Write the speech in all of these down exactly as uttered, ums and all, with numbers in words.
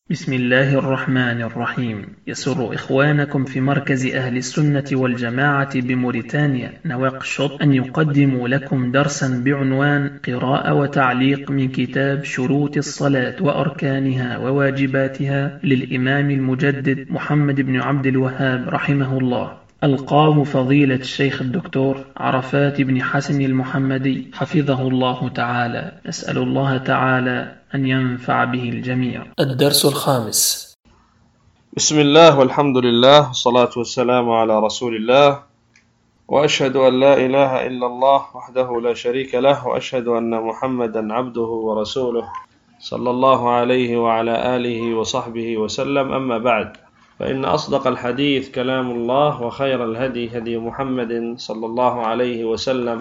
بسم الله الرحمن الرحيم. يسر إخوانكم في مركز أهل السنة والجماعة بموريتانيا نواكشوط أن يقدموا لكم درسا بعنوان قراءة وتعليق من كتاب شروط الصلاة وأركانها وواجباتها للإمام المجدد محمد بن عبد الوهاب رحمه الله. ألقاه فضيلة الشيخ الدكتور عرفات بن حسن المحمدي حفظه الله تعالى. نسأل الله تعالى أن ينفع به الجميع. الدرس الخامس. بسم الله والحمد لله والصلاة والسلام على رسول الله، وأشهد أن لا إله إلا الله وحده لا شريك له، وأشهد أن محمدا عبده ورسوله صلى الله عليه وعلى آله وصحبه وسلم. أما بعد، فإن أصدق الحديث كلام الله، وخير الهدي هدي محمد صلى الله عليه وسلم،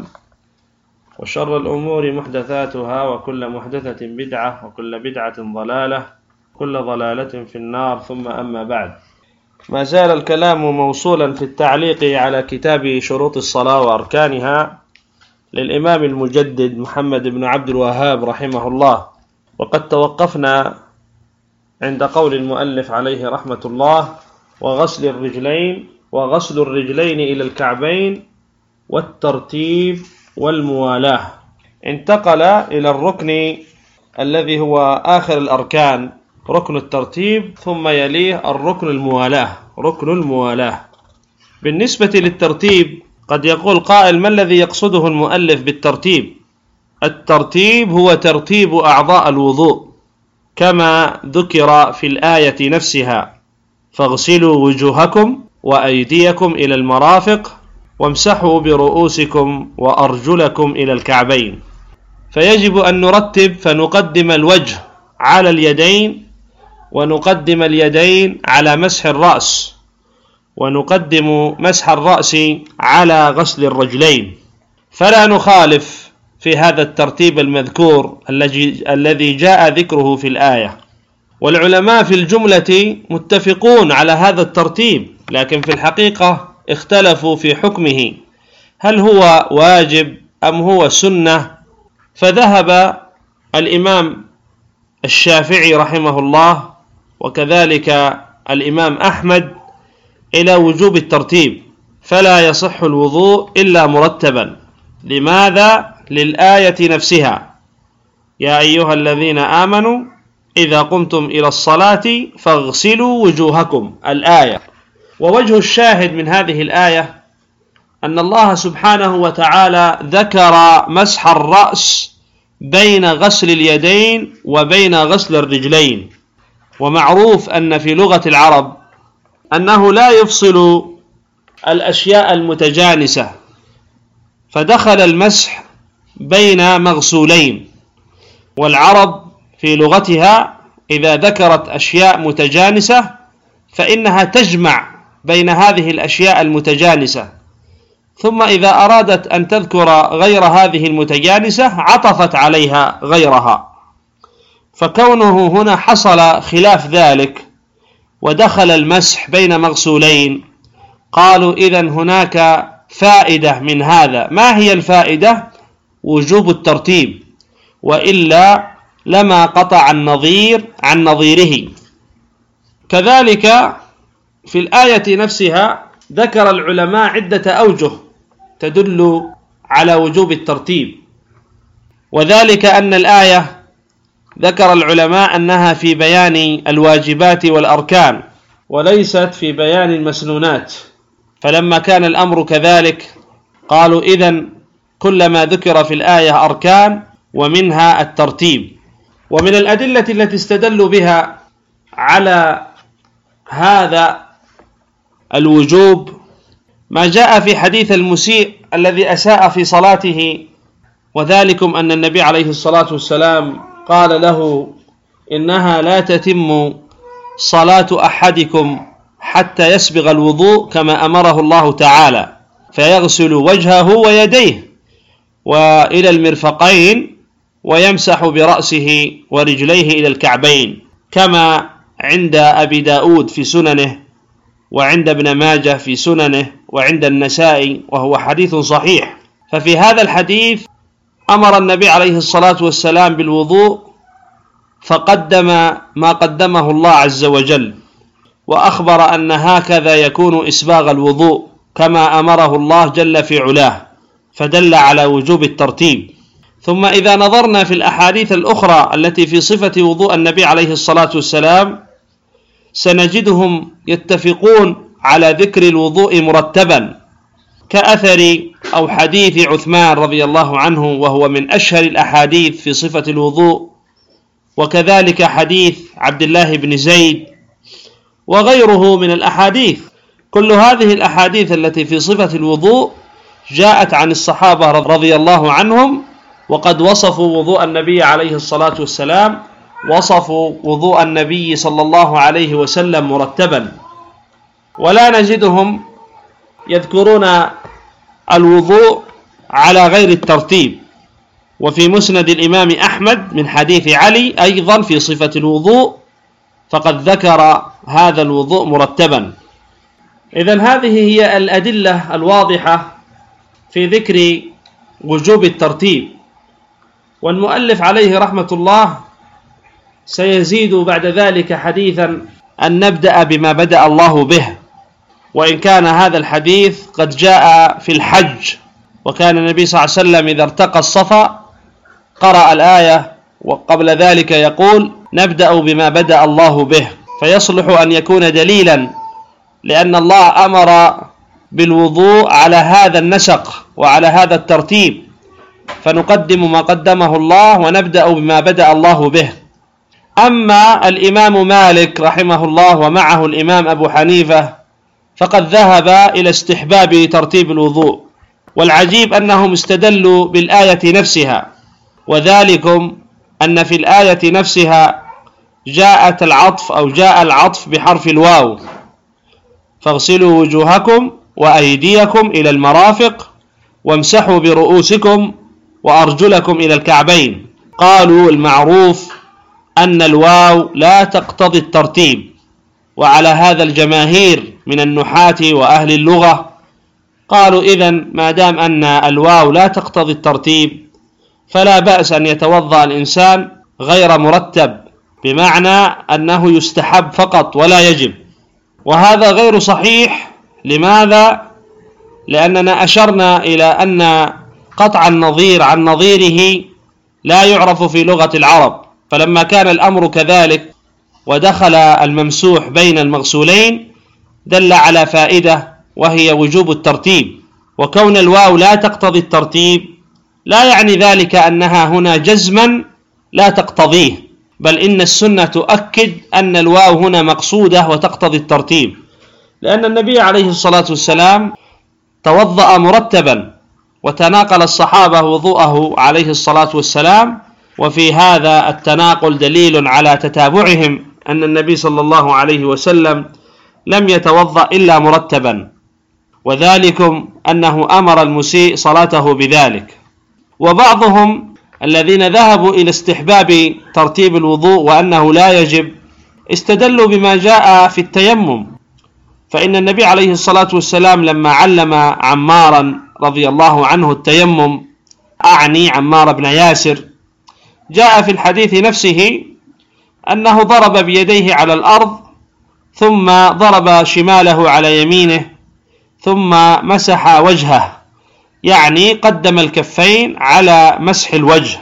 وشر الأمور محدثاتها، وكل محدثة بدعة، وكل بدعة ضلالة، كل ضلالة في النار. ثم أما بعد، ما زال الكلام موصولا في التعليق على كتاب شروط الصلاة وأركانها للإمام المجدد محمد بن عبد الوهاب رحمه الله، وقد توقفنا عند قول المؤلف عليه رحمة الله: وغسل الرجلين وغسل الرجلين إلى الكعبين والترتيب والموالاة. انتقل إلى الركن الذي هو آخر الأركان، ركن الترتيب، ثم يليه الركن الموالاة، ركن الموالاة. بالنسبة للترتيب، قد يقول قائل: ما الذي يقصده المؤلف بالترتيب؟ الترتيب هو ترتيب أعضاء الوضوء كما ذكر في الآية نفسها: فاغسلوا وجوهكم وأيديكم إلى المرافق وامسحوا برؤوسكم وأرجلكم إلى الكعبين. فيجب أن نرتب، فنقدم الوجه على اليدين، ونقدم اليدين على مسح الرأس، ونقدم مسح الرأس على غسل الرجلين، فلا نخالف في هذا الترتيب المذكور الذي جاء ذكره في الآية. والعلماء في الجملة متفقون على هذا الترتيب، لكن في الحقيقة اختلفوا في حكمه، هل هو واجب أم هو سنة؟ فذهب الإمام الشافعي رحمه الله وكذلك الإمام أحمد إلى وجوب الترتيب، فلا يصح الوضوء إلا مرتبا. لماذا؟ للآية نفسها: يا أيها الذين آمنوا إذا قمتم إلى الصلاة فاغسلوا وجوهكم، الآية. ووجه الشاهد من هذه الآية أن الله سبحانه وتعالى ذكر مسح الرأس بين غسل اليدين وبين غسل الرجلين. ومعروف أن في لغة العرب أنه لا يفصل الأشياء المتجانسة، فدخل المسح بين مغسولين. والعرب في لغتها إذا ذكرت أشياء متجانسة فإنها تجمع بين هذه الأشياء المتجانسة، ثم إذا أرادت أن تذكر غير هذه المتجانسة عطفت عليها غيرها. فكونه هنا حصل خلاف ذلك ودخل المسح بين مغسولين، قالوا إذن هناك فائدة من هذا. ما هي الفائدة؟ وجوب الترتيب، وإلا لما قطع النظير عن نظيره. كذلك في الآية نفسها ذكر العلماء عدة أوجه تدل على وجوب الترتيب، وذلك أن الآية ذكر العلماء أنها في بيان الواجبات والأركان وليست في بيان المسنونات، فلما كان الأمر كذلك قالوا إذن كل ما ذكر في الآية أركان ومنها الترتيب. ومن الأدلة التي استدلوا بها على هذا الوجوب ما جاء في حديث المسيء الذي أساء في صلاته، وذلكم أن النبي عليه الصلاة والسلام قال له: إنها لا تتم صلاة أحدكم حتى يسبغ الوضوء كما أمره الله تعالى، فيغسل وجهه ويديه وإلى المرفقين ويمسح برأسه ورجليه إلى الكعبين، كما عند أبي داود في سننه، وعند ابن ماجه في سننه، وعند النسائي، وهو حديث صحيح. ففي هذا الحديث أمر النبي عليه الصلاة والسلام بالوضوء فقدم ما قدمه الله عز وجل، وأخبر أن هكذا يكون إسباغ الوضوء كما أمره الله جل في علاه، فدل على وجوب الترتيب. ثم إذا نظرنا في الأحاديث الأخرى التي في صفة وضوء النبي عليه الصلاة والسلام سنجدهم يتفقون على ذكر الوضوء مرتبا، كأثر أو حديث عثمان رضي الله عنه وهو من أشهر الأحاديث في صفة الوضوء، وكذلك حديث عبد الله بن زيد وغيره من الأحاديث. كل هذه الأحاديث التي في صفة الوضوء جاءت عن الصحابة رضي الله عنهم، وقد وصفوا وضوء النبي عليه الصلاة والسلام، وصفوا وضوء النبي صلى الله عليه وسلم مرتبا، ولا نجدهم يذكرون الوضوء على غير الترتيب. وفي مسند الإمام أحمد من حديث علي أيضا في صفة الوضوء فقد ذكر هذا الوضوء مرتبا. إذن هذه هي الأدلة الواضحة في ذكر وجوب الترتيب. والمؤلف عليه رحمة الله سيزيد بعد ذلك حديثا أن نبدأ بما بدأ الله به، وإن كان هذا الحديث قد جاء في الحج، وكان النبي صلى الله عليه وسلم إذا ارتقى الصفا قرأ الآية، وقبل ذلك يقول نبدأ بما بدأ الله به، فيصلح أن يكون دليلا، لأن الله أمر بالوضوء على هذا النسق وعلى هذا الترتيب، فنقدم ما قدمه الله ونبدأ بما بدأ الله به. أما الإمام مالك رحمه الله ومعه الإمام أبو حنيفة فقد ذهب إلى استحباب ترتيب الوضوء، والعجيب أنهم استدلوا بالآية نفسها، وذلكم أن في الآية نفسها جاءت العطف أو جاء العطف بحرف الواو، فاغسلوا وجوهكم وأيديكم إلى المرافق وامسحوا برؤوسكم وأرجلكم إلى الكعبين. قالوا المعروف أن الواو لا تقتضي الترتيب، وعلى هذا الجماهير من النحاة وأهل اللغة قالوا إذن ما دام أن الواو لا تقتضي الترتيب فلا بأس أن يتوضأ الإنسان غير مرتب، بمعنى أنه يستحب فقط ولا يجب. وهذا غير صحيح. لماذا؟ لأننا أشرنا إلى أن قطع النظير عن نظيره لا يعرف في لغة العرب، فلما كان الأمر كذلك ودخل الممسوح بين المغسولين دل على فائدة، وهي وجوب الترتيب. وكون الواو لا تقتضي الترتيب لا يعني ذلك أنها هنا جزما لا تقتضيه، بل إن السنة تؤكد أن الواو هنا مقصودة وتقتضي الترتيب، لأن النبي عليه الصلاة والسلام توضأ مرتبا، وتناقل الصحابة وضوءه عليه الصلاة والسلام، وفي هذا التناقل دليل على تتابعهم أن النبي صلى الله عليه وسلم لم يتوضأ إلا مرتبا، وذلكم أنه أمر المسيء صلاته بذلك. وبعضهم الذين ذهبوا إلى استحباب ترتيب الوضوء وأنه لا يجب استدلوا بما جاء في التيمم، فإن النبي عليه الصلاة والسلام لما علم عمارا رضي الله عنه التيمم، أعني عمار بن ياسر، جاء في الحديث نفسه أنه ضرب بيديه على الأرض ثم ضرب شماله على يمينه ثم مسح وجهه، يعني قدم الكفين على مسح الوجه،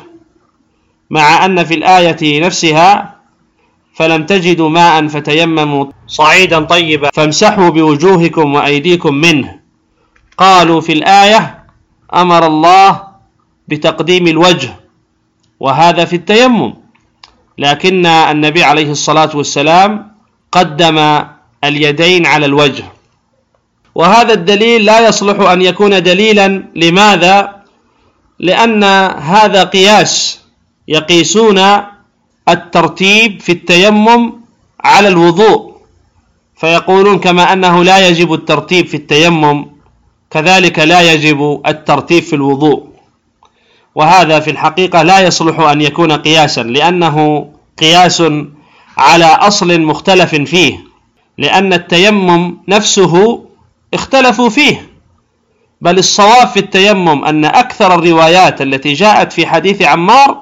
مع أن في الآية نفسها فلم تجدوا ماء فتيمموا صعيدا طيبا فامسحوا بوجوهكم وأيديكم منه. قالوا في الآية أمر الله بتقديم الوجه، وهذا في التيمم، لكن النبي عليه الصلاة والسلام قدم اليدين على الوجه. وهذا الدليل لا يصلح أن يكون دليلا. لماذا؟ لأن هذا قياس، يقيسون الترتيب في التيمم على الوضوء، فيقولون كما أنه لا يجب الترتيب في التيمم كذلك لا يجب الترتيب في الوضوء، وهذا في الحقيقة لا يصلح أن يكون قياسا، لأنه قياس على أصل مختلف فيه، لأن التيمم نفسه اختلفوا فيه، بل الصواب في التيمم أن أكثر الروايات التي جاءت في حديث عمار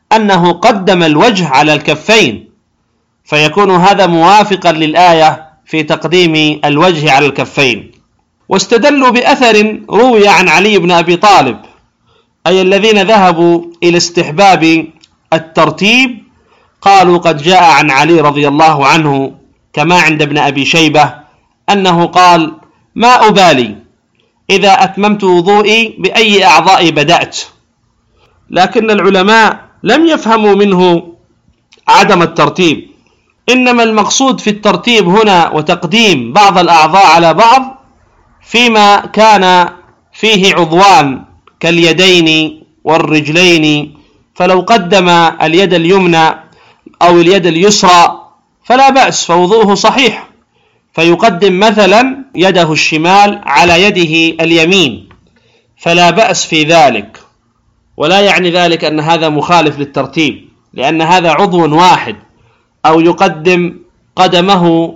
أنه قدم الوجه على الكفين، فيكون هذا موافقا للآية في تقديم الوجه على الكفين. واستدلوا بأثر روي عن علي بن أبي طالب، أي الذين ذهبوا إلى استحباب الترتيب قالوا قد جاء عن علي رضي الله عنه كما عند ابن أبي شيبة أنه قال: ما أبالي إذا أتممت وضوئي بأي أعضاء بدأت. لكن العلماء لم يفهموا منه عدم الترتيب، إنما المقصود في الترتيب هنا وتقديم بعض الأعضاء على بعض فيما كان فيه عضوان كاليدين والرجلين، فلو قدم اليد اليمنى أو اليد اليسرى فلا بأس، فوضوءه صحيح، فيقدم مثلا يده الشمال على يده اليمين فلا بأس في ذلك، ولا يعني ذلك أن هذا مخالف للترتيب، لأن هذا عضو واحد. أو يقدم قدمه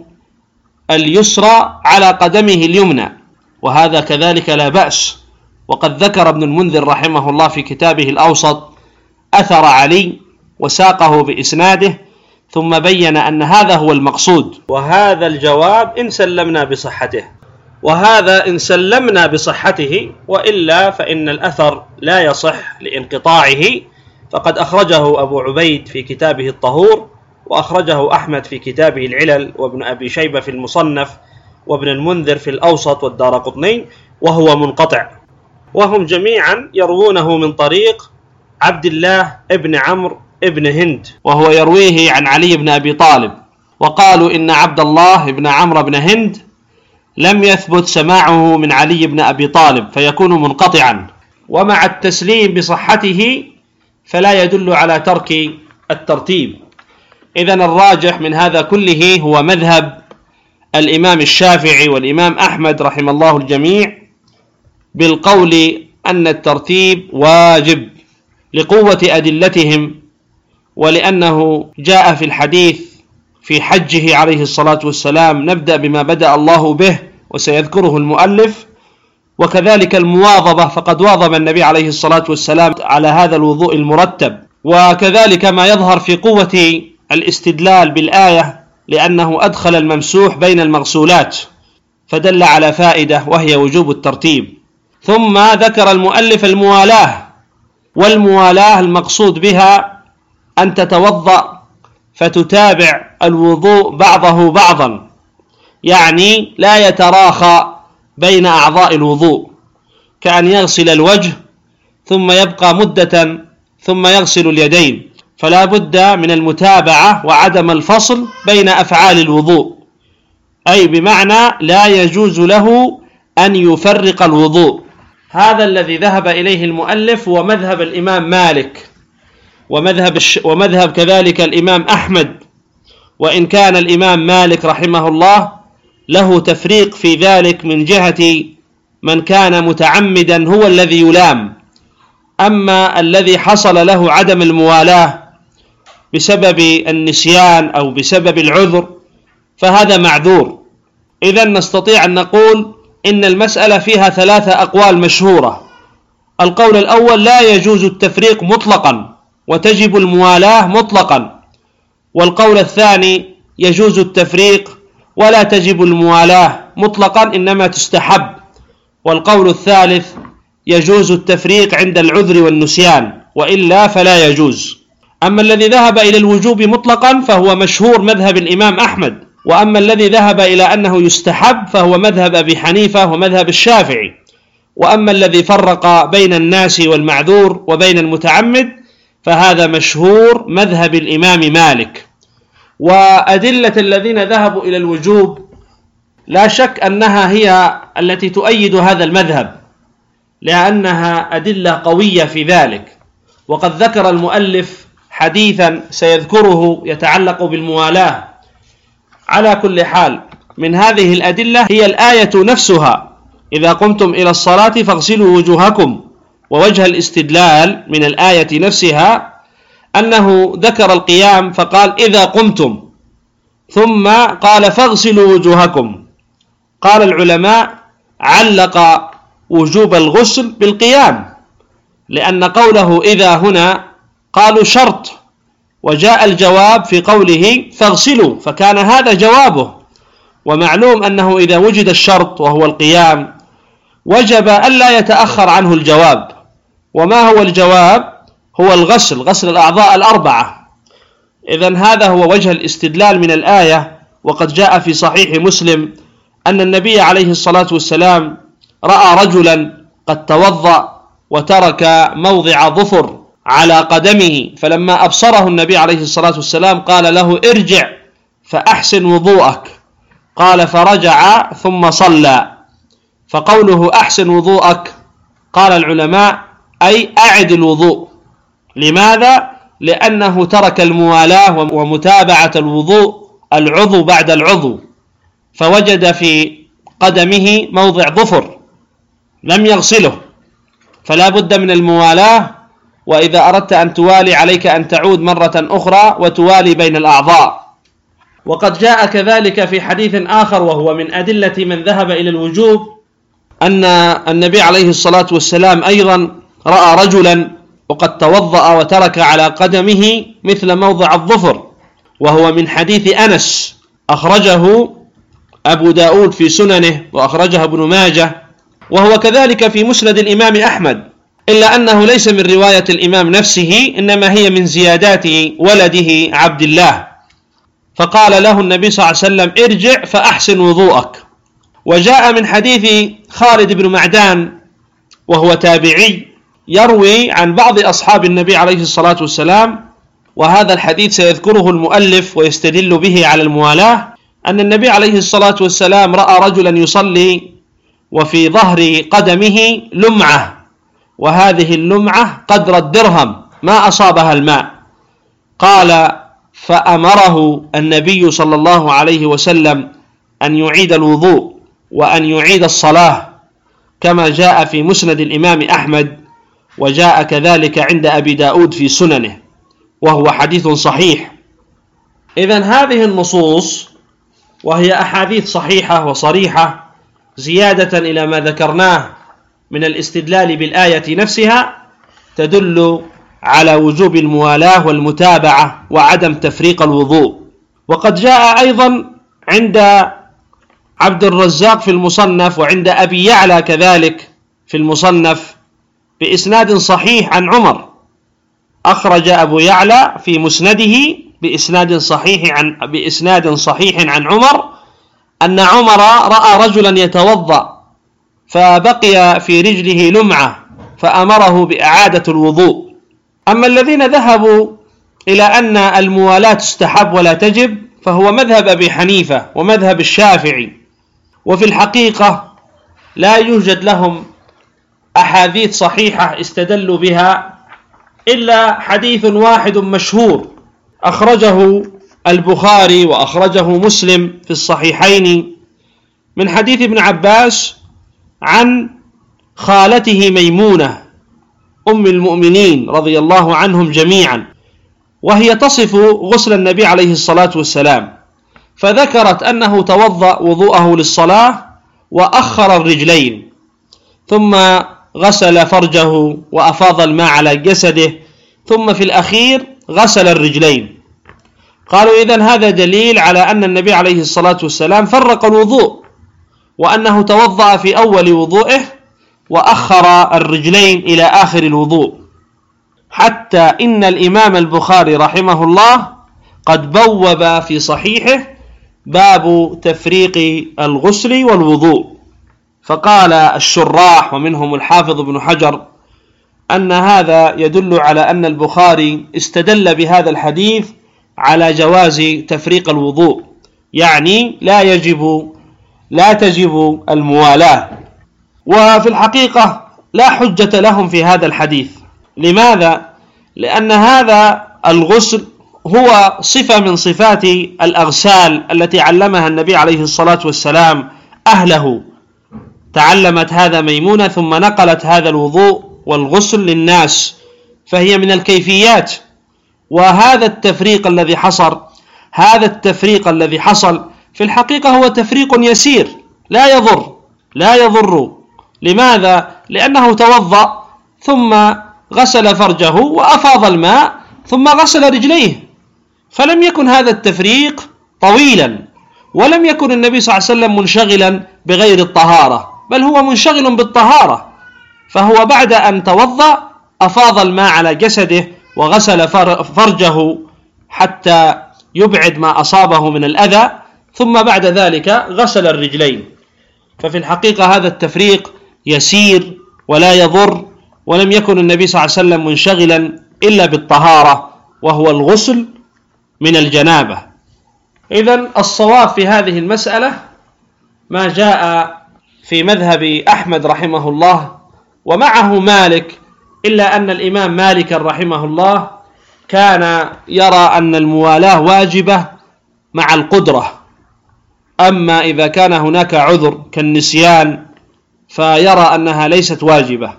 اليسرى على قدمه اليمنى، وهذا كذلك لا بأس. وقد ذكر ابن المنذر رحمه الله في كتابه الأوسط أثر علي وساقه بإسناده، ثم بين أن هذا هو المقصود، وهذا الجواب إن سلمنا بصحته، وهذا إن سلمنا بصحته، وإلا فإن الأثر لا يصح لانقطاعه، فقد أخرجه أبو عبيد في كتابه الطهور، وأخرجه أحمد في كتابه العلل، وابن أبي شيبة في المصنف، وابن المنذر في الأوسط، والدارقطني، وهو منقطع، وهم جميعا يروونه من طريق عبد الله ابن عمرو ابن هند، وهو يرويه عن علي بن أبي طالب. وقالوا إن عبد الله بن عمرو بن هند لم يثبت سماعه من علي بن أبي طالب فيكون منقطعا، ومع التسليم بصحته فلا يدل على ترك الترتيب. إذن الراجح من هذا كله هو مذهب الإمام الشافعي والإمام أحمد رحم الله الجميع بالقول أن الترتيب واجب لقوة أدلتهم، ولأنه جاء في الحديث في حجه عليه الصلاة والسلام: نبدأ بما بدأ الله به وسيذكره المؤلف. وكذلك المواظبة، فقد واظب النبي عليه الصلاة والسلام على هذا الوضوء المرتب. وكذلك ما يظهر في قوة الاستدلال بالآية، لأنه أدخل الممسوح بين المغسولات فدل على فائدة وهي وجوب الترتيب. ثم ذكر المؤلف الموالاة، والموالاة المقصود بها أن تتوضأ فتتابع الوضوء بعضه بعضا، يعني لا يتراخى بين أعضاء الوضوء، كأن يغسل الوجه ثم يبقى مدة ثم يغسل اليدين، فلا بد من المتابعة وعدم الفصل بين أفعال الوضوء، أي بمعنى لا يجوز له أن يفرق الوضوء. هذا الذي ذهب إليه المؤلف ومذهب الإمام مالك ومذهب, الش... ومذهب كذلك الإمام أحمد، وإن كان الإمام مالك رحمه الله له تفريق في ذلك من جهة من كان متعمدا هو الذي يلام، أما الذي حصل له عدم الموالاة بسبب النسيان أو بسبب العذر فهذا معذور. إذن نستطيع أن نقول إن المسألة فيها ثلاثة أقوال مشهورة. القول الأول: لا يجوز التفريق مطلقا وتجب الموالاة مطلقا. والقول الثاني: يجوز التفريق ولا تجب الموالاة مطلقا إنما تستحب. والقول الثالث: يجوز التفريق عند العذر والنسيان، وإلا فلا يجوز. أما الذي ذهب إلى الوجوب مطلقا فهو مشهور مذهب الإمام أحمد، وأما الذي ذهب إلى أنه يستحب فهو مذهب أبي حنيفة ومذهب الشافعي. وأما الذي فرق بين الناس والمعذور وبين المتعمد فهذا مشهور مذهب الإمام مالك. وأدلة الذين ذهبوا إلى الوجوب لا شك أنها هي التي تؤيد هذا المذهب، لأنها أدلة قوية في ذلك. وقد ذكر المؤلف حديثا سيذكره يتعلق بالموالاة. على كل حال من هذه الأدلة هي الآية نفسها: إذا قمتم إلى الصلاة فاغسلوا وجوهكم. ووجه الاستدلال من الآية نفسها أنه ذكر القيام فقال: إذا قمتم، ثم قال: فاغسلوا وجوهكم. قال العلماء: علق وجوب الغسل بالقيام، لأن قوله إذا هنا قالوا شرط، وجاء الجواب في قوله فاغسلوا، فكان هذا جوابه. ومعلوم أنه إذا وجد الشرط وهو القيام وجب ألا يتأخر عنه الجواب. وما هو الجواب؟ هو الغسل، غسل الأعضاء الأربعة. إذن هذا هو وجه الاستدلال من الآية. وقد جاء في صحيح مسلم أن النبي عليه الصلاة والسلام رأى رجلا قد توضأ وترك موضع ظفر على قدمه، فلما أبصره النبي عليه الصلاة والسلام قال له ارجع فأحسن وضوءك. قال فرجع ثم صلى. فقوله أحسن وضوءك قال العلماء أي أعد الوضوء. لماذا؟ لأنه ترك الموالاة ومتابعة الوضوء العضو بعد العضو، فوجد في قدمه موضع ظفر لم يغسله، فلا بد من الموالاة. وإذا أردت أن توالي عليك أن تعود مرة أخرى وتوالي بين الأعضاء. وقد جاء كذلك في حديث آخر وهو من أدلة من ذهب إلى الوجوب أن النبي عليه الصلاة والسلام أيضا رأى رجلا وقد توضأ وترك على قدمه مثل موضع الظفر، وهو من حديث أنس أخرجه أبو داود في سننه وأخرجه ابن ماجه، وهو كذلك في مسند الإمام أحمد، إلا أنه ليس من رواية الإمام نفسه، إنما هي من زيادات ولده عبد الله. فقال له النبي صلى الله عليه وسلم ارجع فأحسن وضوءك. وجاء من حديث خالد بن معدان وهو تابعي يروي عن بعض أصحاب النبي عليه الصلاة والسلام، وهذا الحديث سيذكره المؤلف ويستدل به على الموالاة، أن النبي عليه الصلاة والسلام رأى رجلا يصلي وفي ظهر قدمه لمعة، وهذه اللمعة قدر الدرهم ما أصابها الماء. قال فأمره النبي صلى الله عليه وسلم أن يعيد الوضوء وأن يعيد الصلاة، كما جاء في مسند الإمام أحمد، وجاء كذلك عند أبي داود في سننه، وهو حديث صحيح. إذن هذه النصوص وهي أحاديث صحيحة وصريحة زيادة إلى ما ذكرناه من الاستدلال بالآية نفسها تدل على وجوب الموالاة والمتابعة وعدم تفريق الوضوء. وقد جاء أيضا عند عبد الرزاق في المصنف وعند أبي يعلى كذلك في المصنف بإسناد صحيح عن عمر، أخرج أبو يعلى في مسنده بإسناد صحيح عن بإسناد صحيح عن عمر أن عمر رأى رجلا يتوضأ فبقي في رجله لمعة فأمره بإعادة الوضوء. أما الذين ذهبوا إلى أن الموالاة تستحب ولا تجب فهو مذهب أبي حنيفة ومذهب الشافعي، وفي الحقيقة لا يوجد لهم أحاديث صحيحة استدلوا بها إلا حديث واحد مشهور أخرجه البخاري وأخرجه مسلم في الصحيحين من حديث ابن عباس عن خالته ميمونة أم المؤمنين رضي الله عنهم جميعا، وهي تصف غسل النبي عليه الصلاة والسلام، فذكرت أنه توضأ وضوءه للصلاة وأخر الرجلين ثم غسل فرجه وأفاض الماء على جسده ثم في الأخير غسل الرجلين. قالوا إذن هذا دليل على أن النبي عليه الصلاة والسلام فرق الوضوء، وأنه توضأ في أول وضوئه وأخر الرجلين إلى آخر الوضوء، حتى إن الإمام البخاري رحمه الله قد بوب في صحيحه باب تفريق الغسل والوضوء، فقال الشراح ومنهم الحافظ ابن حجر أن هذا يدل على أن البخاري استدل بهذا الحديث على جواز تفريق الوضوء، يعني لا يجب لا تجب الموالاة. وفي الحقيقة لا حجة لهم في هذا الحديث. لماذا؟ لأن هذا الغسل هو صفة من صفات الأغسال التي علمها النبي عليه الصلاة والسلام أهله، تعلمت هذا ميمونة ثم نقلت هذا الوضوء والغسل للناس، فهي من الكيفيات. وهذا التفريق الذي حصل هذا التفريق الذي حصل في الحقيقة هو تفريق يسير لا يضر لا يضر لماذا؟ لأنه توضأ ثم غسل فرجه وأفاض الماء ثم غسل رجليه، فلم يكن هذا التفريق طويلا، ولم يكن النبي صلى الله عليه وسلم منشغلا بغير الطهارة، بل هو منشغل بالطهارة، فهو بعد أن توضأ أفاض الماء على جسده وغسل فرجه حتى يبعد ما أصابه من الأذى، ثم بعد ذلك غسل الرجلين. ففي الحقيقة هذا التفريق يسير ولا يضر، ولم يكن النبي صلى الله عليه وسلم منشغلا إلا بالطهارة وهو الغسل من الجنابة. إذن الصواب في هذه المسألة ما جاء في مذهب أحمد رحمه الله ومعه مالك، إلا أن الإمام مالك رحمه الله كان يرى أن الموالاة واجبة مع القدرة، أما إذا كان هناك عذر كالنسيان فيرى أنها ليست واجبة،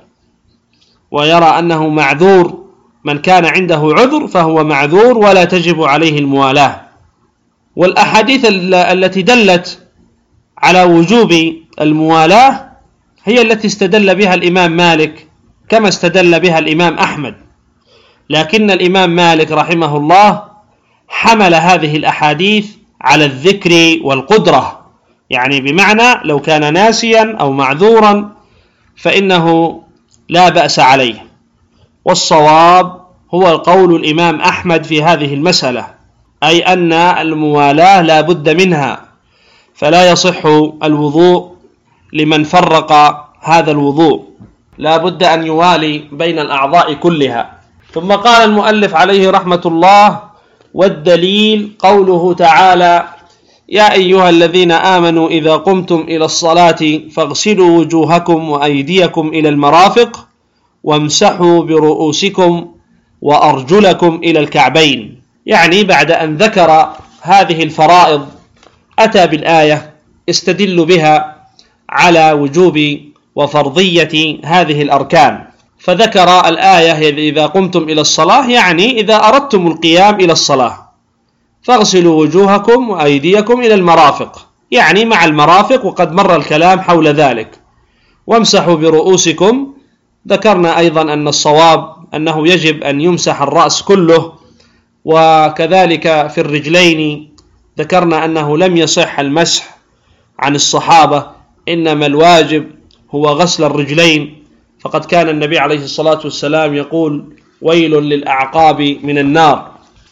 ويرى أنه معذور، من كان عنده عذر فهو معذور ولا تجب عليه الموالاة. والأحاديث التي دلت على وجوب الموالاة هي التي استدل بها الإمام مالك كما استدل بها الإمام أحمد، لكن الإمام مالك رحمه الله حمل هذه الأحاديث على الذكر والقدرة، يعني بمعنى لو كان ناسيا أو معذورا فإنه لا بأس عليه. والصواب هو قول الإمام أحمد في هذه المسألة، أي أن الموالاة لا بد منها، فلا يصح الوضوء لمن فرق هذا الوضوء، لا بد أن يوالي بين الأعضاء كلها. ثم قال المؤلف عليه رحمة الله: والدليل قوله تعالى: يا أيها الذين آمنوا إذا قمتم إلى الصلاة فاغسلوا وجوهكم وأيديكم إلى المرافق وامسحوا برؤوسكم وأرجلكم إلى الكعبين. يعني بعد أن ذكر هذه الفرائض أتى بالآية استدل بها على وجوب وفرضية هذه الأركان، فذكر الآية: إذا قمتم إلى الصلاة، يعني إذا أردتم القيام إلى الصلاة، فاغسلوا وجوهكم وأيديكم إلى المرافق، يعني مع المرافق، وقد مر الكلام حول ذلك. وامسحوا برؤوسكم، ذكرنا أيضا أن الصواب أنه يجب أن يمسح الرأس كله، وكذلك في الرجلين ذكرنا أنه لم يصح المسح عن الصحابة، إنما الواجب هو غسل الرجلين، فقد كان النبي عليه الصلاة والسلام يقول: ويل للأعقاب من النار.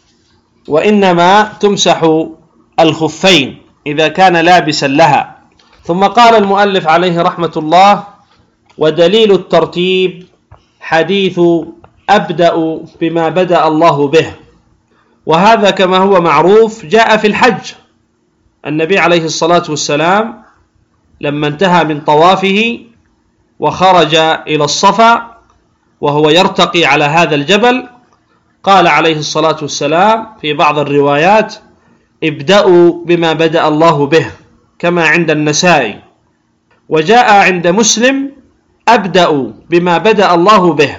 وإنما تمسح الخفين إذا كان لابسا لها. ثم قال المؤلف عليه رحمة الله: ودليل الترتيب حديث أبدأ بما بدأ الله به. وهذا كما هو معروف جاء في الحج، النبي عليه الصلاة والسلام لما انتهى من طوافه وخرج إلى الصفا وهو يرتقي على هذا الجبل، قال عليه الصلاة والسلام في بعض الروايات: ابدأوا بما بدأ الله به، كما عند النسائي. وجاء عند مسلم: أبدأوا بما بدأ الله به.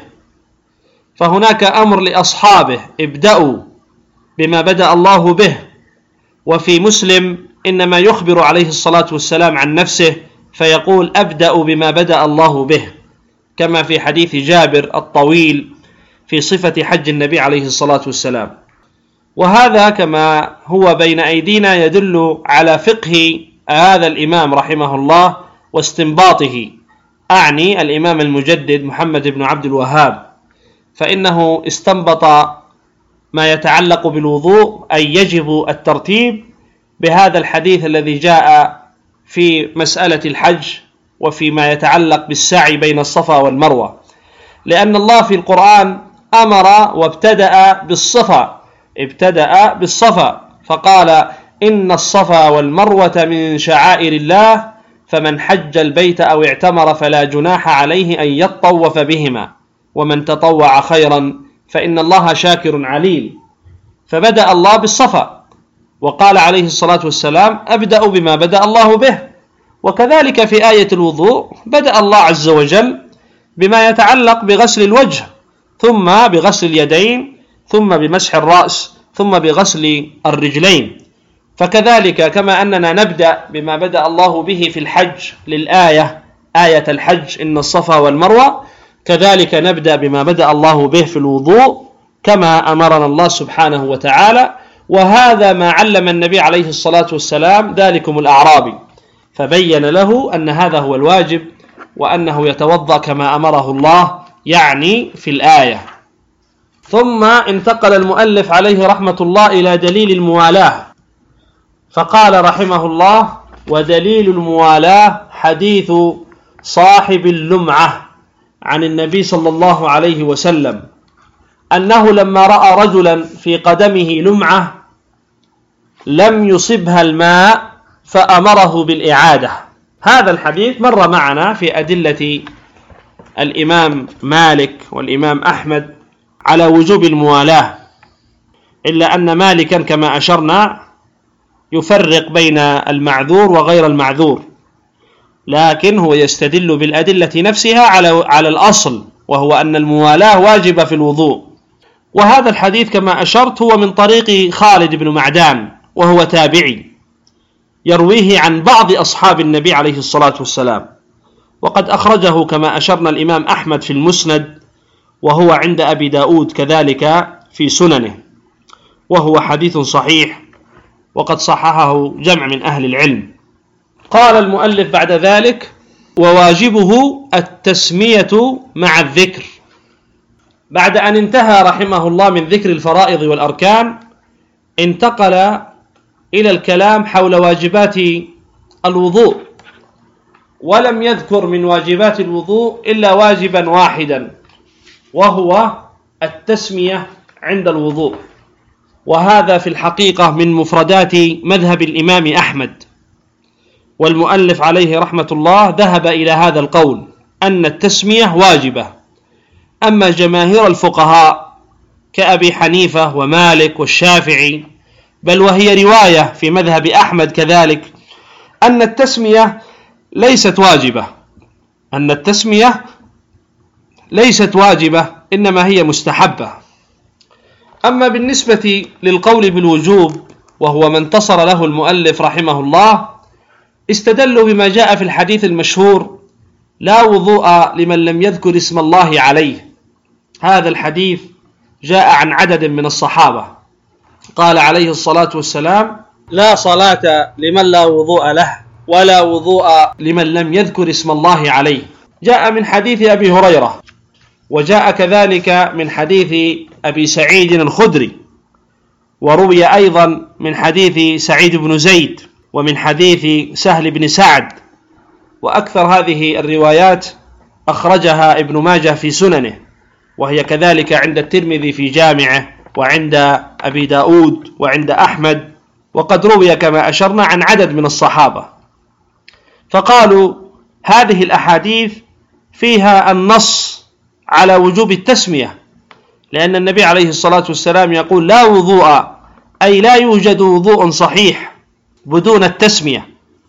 فهناك أمر لأصحابه: ابدأوا بما بدأ الله به. وفي مسلم إنما يخبر عليه الصلاة والسلام عن نفسه فيقول: أبدأ بما بدأ الله به، كما في حديث جابر الطويل في صفة حج النبي عليه الصلاة والسلام. وهذا كما هو بين أيدينا يدل على فقه هذا الإمام رحمه الله واستنباطه، أعني الإمام المجدد محمد بن عبد الوهاب، فإنه استنبط ما يتعلق بالوضوء، أي يجب الترتيب بهذا الحديث الذي جاء في مسألة الحج وفيما يتعلق بالسعي بين الصفا والمروة، لأن الله في القرآن أمر وابتدأ بالصفا، ابتدأ بالصفا فقال: إن الصفا والمروة من شعائر الله، فمن حج البيت أو اعتمر فلا جناح عليه أن يطوف بهما، ومن تطوع خيرا فإن الله شاكر عليم. فبدأ الله بالصفا، وقال عليه الصلاة والسلام: أبدأ بما بدأ الله به. وكذلك في آية الوضوء بدأ الله عز وجل بما يتعلق بغسل الوجه، ثم بغسل اليدين، ثم بمسح الرأس، ثم بغسل الرجلين. فكذلك كما أننا نبدأ بما بدأ الله به في الحج للآية آية الحج: إن الصفا والمروة، كذلك نبدأ بما بدأ الله به في الوضوء كما أمرنا الله سبحانه وتعالى. وهذا ما علم النبي عليه الصلاة والسلام ذلكم الأعرابي، فبين له أن هذا هو الواجب، وأنه يتوضأ كما أمره الله، يعني في الآية. ثم انتقل المؤلف عليه رحمة الله إلى دليل الموالاة، فقال رحمه الله: ودليل الموالاة حديث صاحب اللمعة عن النبي صلى الله عليه وسلم أنه لما رأى رجلا في قدمه لمعة لم يصبها الماء فأمره بالإعادة. هذا الحديث مر معنا في أدلة الإمام مالك والإمام أحمد على وجوب الموالاة، إلا أن مالكا كما أشرنا يفرق بين المعذور وغير المعذور، لكن هو يستدل بالأدلة نفسها على على الأصل، وهو أن الموالاة واجبة في الوضوء. وهذا الحديث كما أشرت هو من طريق خالد بن معدان، وهو تابعي يرويه عن بعض أصحاب النبي عليه الصلاة والسلام، وقد أخرجه كما أشرنا الإمام أحمد في المسند، وهو عند أبي داود كذلك في سننه، وهو حديث صحيح وقد صححه جمع من أهل العلم. قال المؤلف بعد ذلك: وواجبه التسمية مع الذكر. بعد أن انتهى رحمه الله من ذكر الفرائض والأركان، انتقل إلى الكلام حول واجبات الوضوء، ولم يذكر من واجبات الوضوء إلا واجبا واحدا، وهو التسمية عند الوضوء. وهذا في الحقيقة من مفردات مذهب الإمام أحمد، والمؤلف عليه رحمة الله ذهب إلى هذا القول أن التسمية واجبة. أما جماهير الفقهاء كأبي حنيفة ومالك والشافعي، بل وهي رواية في مذهب أحمد كذلك، أن التسمية ليست واجبة أن التسمية ليست واجبة إنما هي مستحبة. أما بالنسبة للقول بالوجوب، وهو ما انتصر له المؤلف رحمه الله، استدلوا بما جاء في الحديث المشهور: لا وضوء لمن لم يذكر اسم الله عليه. هذا الحديث جاء عن عدد من الصحابة، قال عليه الصلاة والسلام: لا صلاة لمن لا وضوء له، ولا وضوء لمن لم يذكر اسم الله عليه. جاء من حديث أبي هريرة، وجاء كذلك من حديث أبي سعيد الخدري، وروي أيضا من حديث سعيد بن زيد، ومن حديث سهل بن سعد. وأكثر هذه الروايات أخرجها ابن ماجه في سننه، وهي كذلك عند الترمذي في جامعه، وعند أبي داود، وعند أحمد، وقد روي كما أشرنا عن عدد من الصحابة. فقالوا هذه الأحاديث فيها النص على وجوب التسمية، لأن النبي عليه الصلاة والسلام يقول: لا وضوء، أي لا يوجد وضوء صحيح بدون التسمية.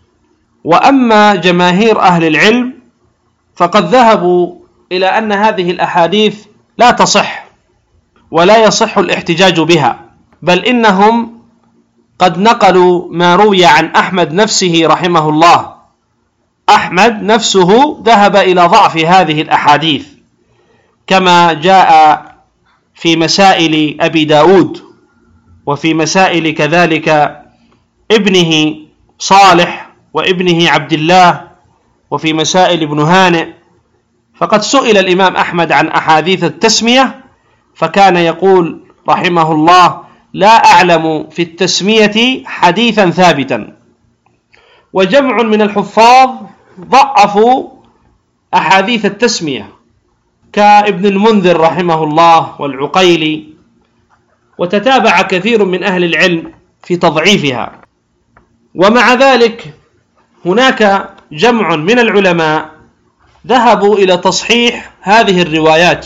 وأما جماهير أهل العلم فقد ذهبوا إلى أن هذه الأحاديث لا تصح، ولا يصح الاحتجاج بها، بل إنهم قد نقلوا ما روي عن أحمد نفسه رحمه الله. أحمد نفسه ذهب إلى ضعف هذه الأحاديث، كما جاء في مسائل أبي داود، وفي مسائل كذلك ابنه صالح وابنه عبد الله، وفي مسائل ابن هانئ. فقد سئل الإمام أحمد عن أحاديث التسمية، فكان يقول رحمه الله: لا أعلم في التسمية حديثا ثابتا. وجمع من الحفاظ ضعفوا أحاديث التسمية، كابن المنذر رحمه الله والعقيلي، وتتابع كثير من أهل العلم في تضعيفها. ومع ذلك هناك جمع من العلماء ذهبوا إلى تصحيح هذه الروايات،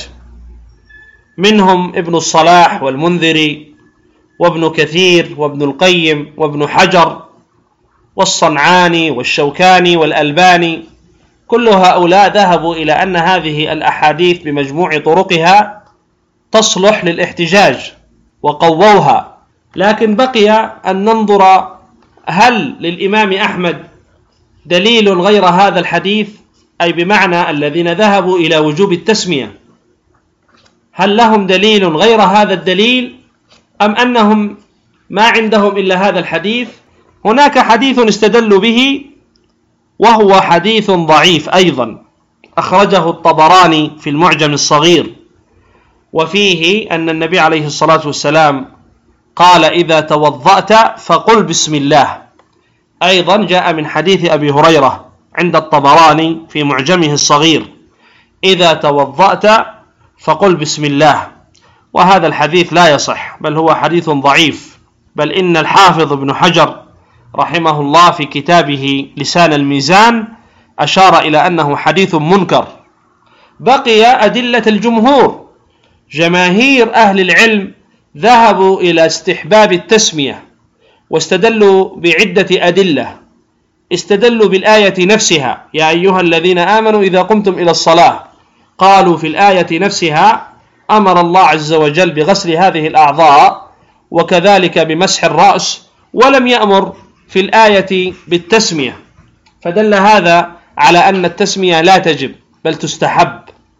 منهم ابن الصلاح والمنذري وابن كثير وابن القيم وابن حجر والصنعاني والشوكاني والألباني. كل هؤلاء ذهبوا إلى أن هذه الأحاديث بمجموع طرقها تصلح للاحتجاج وقووها. لكن بقي أن ننظر هل للإمام أحمد دليل غير هذا الحديث، أي بمعنى الذين ذهبوا إلى وجوب التسمية، هل لهم دليل غير هذا الدليل أم أنهم ما عندهم إلا هذا الحديث؟ هناك حديث استدلوا به وهو حديث ضعيف أيضا، أخرجه الطبراني في المعجم الصغير، وفيه أن النبي عليه الصلاة والسلام قال: إذا توضأت فقل بسم الله. أيضا جاء من حديث أبي هريرة عند الطبراني في معجمه الصغير: إذا توضأت فقل بسم الله. وهذا الحديث لا يصح، بل هو حديث ضعيف، بل إن الحافظ ابن حجر رحمه الله في كتابه لسان الميزان أشار إلى أنه حديث منكر. بقي أدلة الجمهور، جماهير أهل العلم ذهبوا إلى استحباب التسمية واستدلوا بعدة أدلة. استدلوا بالآية نفسها: يا أيها الذين آمنوا إذا قمتم إلى الصلاة. قالوا في الآية نفسها أمر الله عز وجل بغسل هذه الأعضاء وكذلك بمسح الرأس، ولم يأمر في الآية بالتسمية، فدل هذا على أن التسمية لا تجب بل تستحب.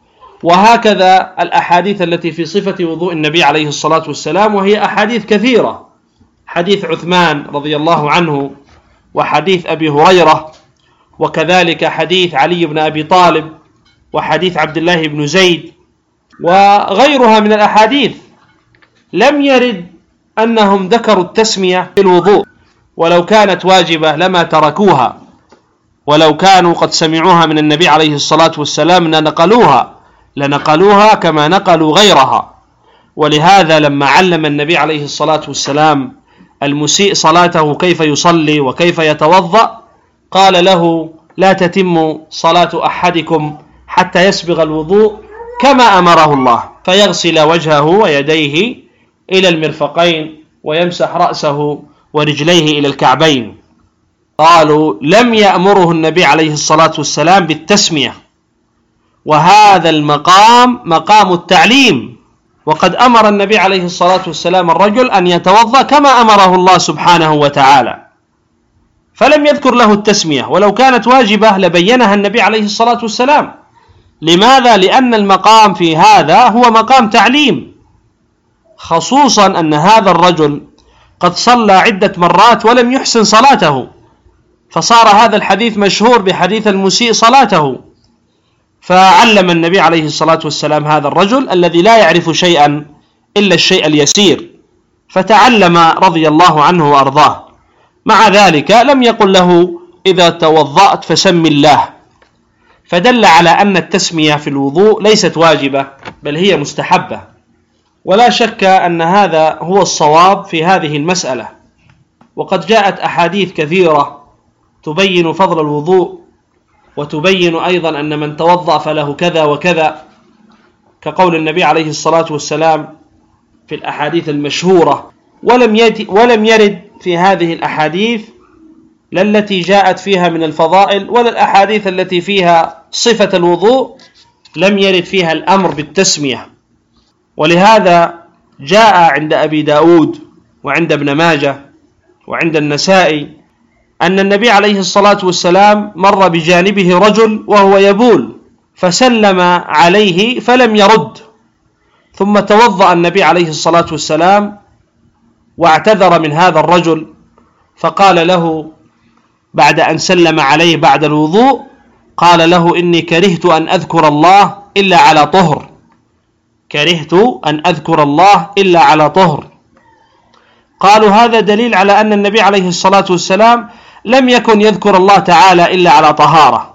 وهكذا الأحاديث التي في صفة وضوء النبي عليه الصلاة والسلام، وهي أحاديث كثيرة: حديث عثمان رضي الله عنه، وحديث أبي هريرة، وكذلك حديث علي بن أبي طالب، وحديث عبد الله بن زيد، وغيرها من الأحاديث. لم يرد أنهم ذكروا التسمية في الوضوء، ولو كانت واجبة لما تركوها، ولو كانوا قد سمعوها من النبي عليه الصلاة والسلام لنقلوها لنقلوها كما نقلوا غيرها. ولهذا لما علم النبي عليه الصلاة والسلام المسيء صلاته كيف يصلي وكيف يتوضأ، قال له: لا تتم صلاة أحدكم حتى يسبغ الوضوء كما أمره الله، فيغسل وجهه ويديه إلى المرفقين ويمسح رأسه ورجليه إلى الكعبين. قالوا: لم يأمره النبي عليه الصلاة والسلام بالتسمية، وهذا المقام مقام التعليم، وقد أمر النبي عليه الصلاة والسلام الرجل أن يتوضأ كما أمره الله سبحانه وتعالى، فلم يذكر له التسمية، ولو كانت واجبة لبينها النبي عليه الصلاة والسلام. لماذا؟ لأن المقام في هذا هو مقام تعليم، خصوصا أن هذا الرجل قد صلى عدة مرات ولم يحسن صلاته، فصار هذا الحديث مشهور بحديث المسيء صلاته. فعلم النبي عليه الصلاة والسلام هذا الرجل الذي لا يعرف شيئا إلا الشيء اليسير، فتعلم رضي الله عنه وأرضاه. مع ذلك لم يقل له: إذا توضأت فسم الله، فدل على أن التسمية في الوضوء ليست واجبة بل هي مستحبة. ولا شك أن هذا هو الصواب في هذه المسألة. وقد جاءت أحاديث كثيرة تبين فضل الوضوء، وتبين أيضا أن من توضأ فله كذا وكذا، كقول النبي عليه الصلاة والسلام في الأحاديث المشهورة. ولم ولم يرد في هذه الأحاديث لا التي جاءت فيها من الفضائل ولا الأحاديث التي فيها صفة الوضوء، لم يرد فيها الأمر بالتسمية. ولهذا جاء عند أبي داود وعند ابن ماجه وعند النسائي أن النبي عليه الصلاة والسلام مر بجانبه رجل وهو يبول، فسلم عليه فلم يرد، ثم توضأ النبي عليه الصلاة والسلام واعتذر من هذا الرجل، فقال له بعد أن سلم عليه بعد الوضوء، قال له: إني كرهت أن أذكر الله إلا على طهر، كرهت أن أذكر الله إلا على طهر. قالوا: هذا دليل على أن النبي عليه الصلاة والسلام لم يكن يذكر الله تعالى إلا على طهارة.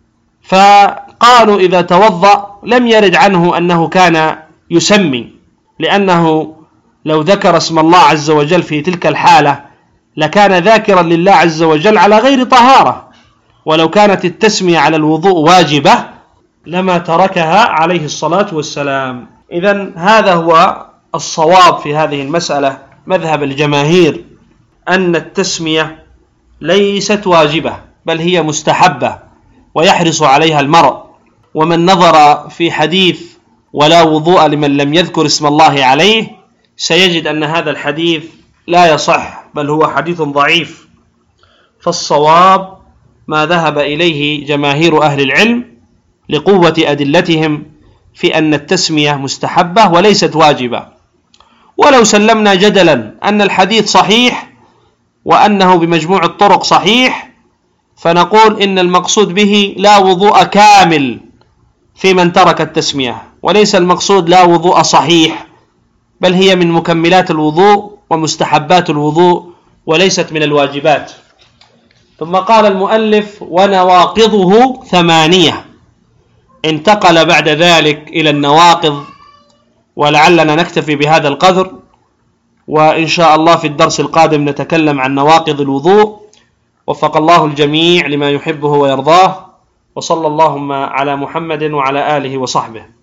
فقالوا: إذا توضأ لم يرد عنه أنه كان يسمي، لأنه لو ذكر اسم الله عز وجل في تلك الحالة لكان ذاكرا لله عز وجل على غير طهارة، ولو كانت التسمية على الوضوء واجبة لما تركها عليه الصلاة والسلام. إذن هذا هو الصواب في هذه المسألة، مذهب الجماهير، أن التسمية ليست واجبة بل هي مستحبة ويحرص عليها المرء. ومن نظر في حديث ولا وضوء لمن لم يذكر اسم الله عليه سيجد أن هذا الحديث لا يصح بل هو حديث ضعيف. فالصواب ما ذهب إليه جماهير أهل العلم لقوة أدلتهم في أن التسمية مستحبة وليست واجبة. ولو سلمنا جدلا أن الحديث صحيح وأنه بمجموع الطرق صحيح، فنقول إن المقصود به لا وضوء كامل في من ترك التسمية، وليس المقصود لا وضوء صحيح، بل هي من مكملات الوضوء ومستحبات الوضوء وليست من الواجبات. ثم قال المؤلف: ونواقضه ثمانية. انتقل بعد ذلك إلى النواقض، ولعلنا نكتفي بهذا القدر، وإن شاء الله في الدرس القادم نتكلم عن نواقض الوضوء. وفق الله الجميع لما يحبه ويرضاه، وصلى اللهم على محمد وعلى آله وصحبه.